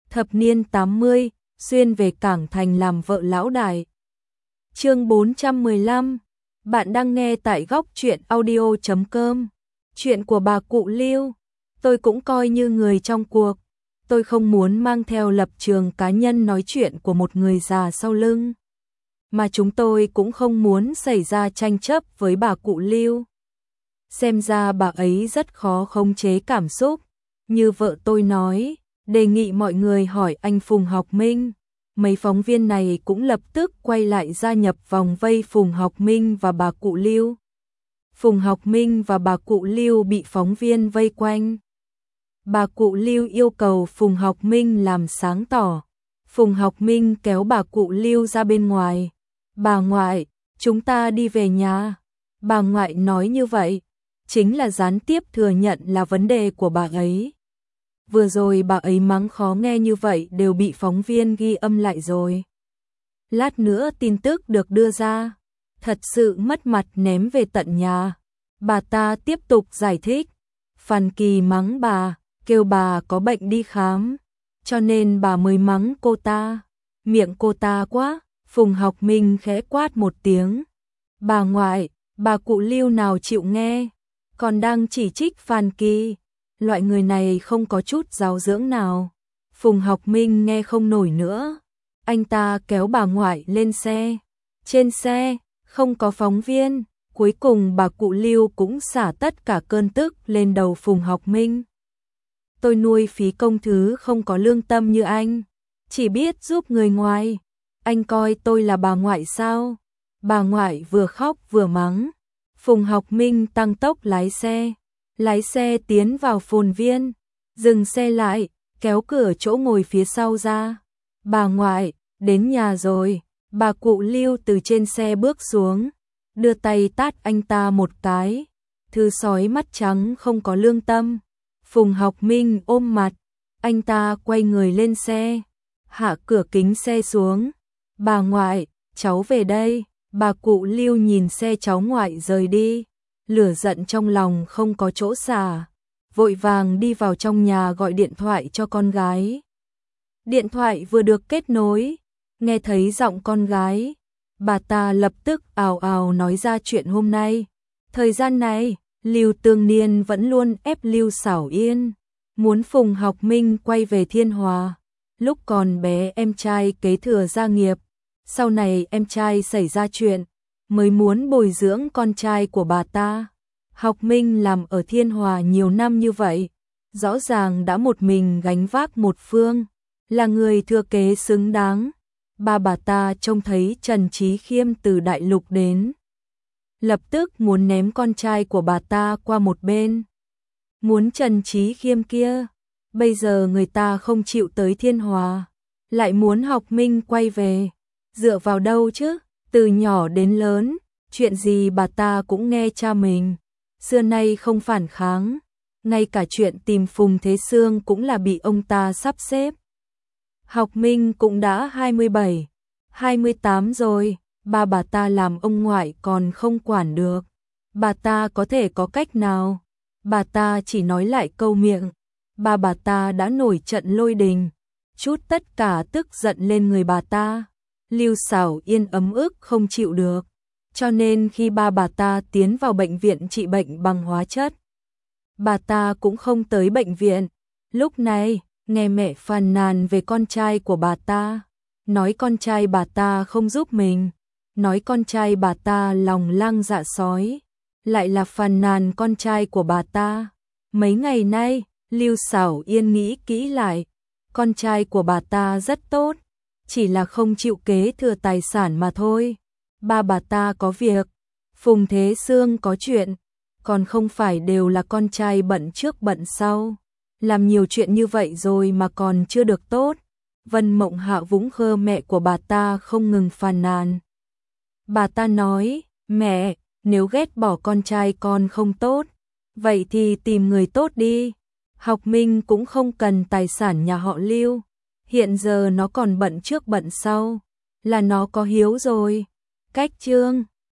thập niên 80, xuyên về Cảng Thành làm vợ lão đại. Chương 415. Bạn đang nghe tại góc truyện audio.com. Chuyện của bà cụ Lưu, tôi cũng coi như người trong cuộc. Tôi không muốn mang theo lập trường cá nhân nói chuyện của một người già sau lưng. Mà chúng tôi cũng không muốn xảy ra tranh chấp với bà cụ Lưu. Xem ra bà ấy rất khó khống chế cảm xúc. Như vợ tôi nói, đề nghị mọi người hỏi anh Phùng Học Minh. Mấy phóng viên này cũng lập tức quay lại gia nhập vòng vây Phùng Học Minh và bà cụ Lưu. Phùng Học Minh và bà cụ Lưu bị phóng viên vây quanh. Bà cụ Lưu yêu cầu Phùng Học Minh làm sáng tỏ. Phùng Học Minh kéo bà cụ Lưu ra bên ngoài. Bà ngoại, chúng ta đi về nhà. Bà ngoại nói như vậy, chính là gián tiếp thừa nhận là vấn đề của bà ấy. Vừa rồi bà ấy mắng khó nghe như vậy đều bị phóng viên ghi âm lại rồi. Lát nữa tin tức được đưa ra, thật sự mất mặt ném về tận nhà. Bà ta tiếp tục giải thích, Phan Kỳ mắng bà, kêu bà có bệnh đi khám, cho nên bà mới mắng cô ta. Miệng cô ta quá. Phùng Học Minh khẽ quát một tiếng. Bà ngoại, bà cụ Lưu nào chịu nghe, còn đang chỉ trích Phan Kỳ. Loại người này không có chút giáo dưỡng nào. Phùng Học Minh nghe không nổi nữa. Anh ta kéo bà ngoại lên xe. Trên xe, không có phóng viên. Cuối cùng bà cụ Lưu cũng xả tất cả cơn tức lên đầu Phùng Học Minh. Tôi nuôi phí công thứ không có lương tâm như anh. Chỉ biết giúp người ngoài. Anh coi tôi là bà ngoại sao? Bà ngoại vừa khóc vừa mắng. Phùng Học Minh tăng tốc lái xe tiến vào phồn viên, dừng xe lại, kéo cửa chỗ ngồi phía sau ra. Bà ngoại, đến nhà rồi. Bà cụ Lưu từ trên xe bước xuống, đưa tay tát anh ta một cái. Thứ sói mắt trắng không có lương tâm. Phùng Học Minh ôm mặt, anh ta quay người lên xe, hạ cửa kính xe xuống. Bà ngoại, cháu về đây. Bà cụ Lưu nhìn xe cháu ngoại rời đi, lửa giận trong lòng không có chỗ xả, vội vàng đi vào trong nhà gọi điện thoại cho con gái. Điện thoại vừa được kết nối, nghe thấy giọng con gái, bà ta lập tức ào ào nói ra chuyện hôm nay. Thời gian này, Lưu Tương Niên vẫn luôn ép Lưu Xảo Yên, muốn Phùng Học Minh quay về Thiên Hòa. Lúc còn bé em trai kế thừa gia nghiệp, sau này em trai xảy ra chuyện, mới muốn bồi dưỡng con trai của bà ta. Học Minh làm ở Thiên Hòa nhiều năm như vậy, rõ ràng đã một mình gánh vác một phương, là người thừa kế xứng đáng. Bà ta trông thấy Trần Trí Khiêm từ đại lục đến, lập tức muốn ném con trai của bà ta qua một bên. Muốn Trần Trí Khiêm kia, bây giờ người ta không chịu tới Thiên Hòa, lại muốn Học Minh quay về. Dựa vào đâu chứ? Từ nhỏ đến lớn, chuyện gì bà ta cũng nghe cha mình, xưa nay không phản kháng, ngay cả chuyện tìm Phùng Thế Sương cũng là bị ông ta sắp xếp. Học Minh cũng đã 27, 28 rồi, bà ta làm ông ngoại còn không quản được. Bà ta có thể có cách nào? Bà ta chỉ nói lại câu miệng, bà ta đã nổi trận lôi đình, chút tất cả tức giận lên người bà ta. Lưu Xảo Yên ấm ức không chịu được, cho nên khi bà ta tiến vào bệnh viện trị bệnh bằng hóa chất, bà ta cũng không tới bệnh viện. Lúc này, nghe mẹ phàn nàn về con trai của bà ta, nói con trai bà ta không giúp mình, nói con trai bà ta lòng lang dạ sói, lại là phàn nàn con trai của bà ta. Mấy ngày nay, Lưu Xảo Yên nghĩ kỹ lại, con trai của bà ta rất tốt, chỉ là không chịu kế thừa tài sản mà thôi. Bà ta có việc, Phùng Thế Sương có chuyện, còn không phải đều là con trai bận trước bận sau. Làm nhiều chuyện như vậy rồi mà còn chưa được tốt. Vân Mộng Hạ vũng khơ mẹ của bà ta không ngừng phàn nàn. Bà ta nói, mẹ, nếu ghét bỏ con trai con không tốt, vậy thì tìm người tốt đi. Học Minh cũng không cần tài sản nhà họ Lưu. Hiện giờ nó còn bận trước bận sau, là nó có hiếu rồi. Cách chương